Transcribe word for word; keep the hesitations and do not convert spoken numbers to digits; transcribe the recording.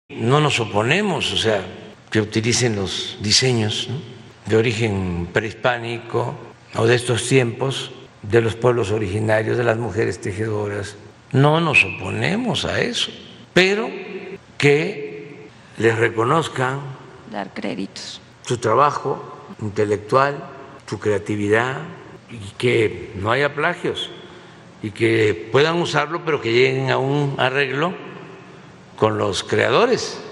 No nos oponemos, o sea, que utilicen los diseños, ¿no?, de origen prehispánico o de estos tiempos, de los pueblos originarios, de las mujeres tejedoras. No nos oponemos a eso, pero que les reconozcan, dar créditos, su trabajo intelectual, su creatividad, y que no haya plagios y que puedan usarlo, pero que lleguen a un arreglo con los creadores.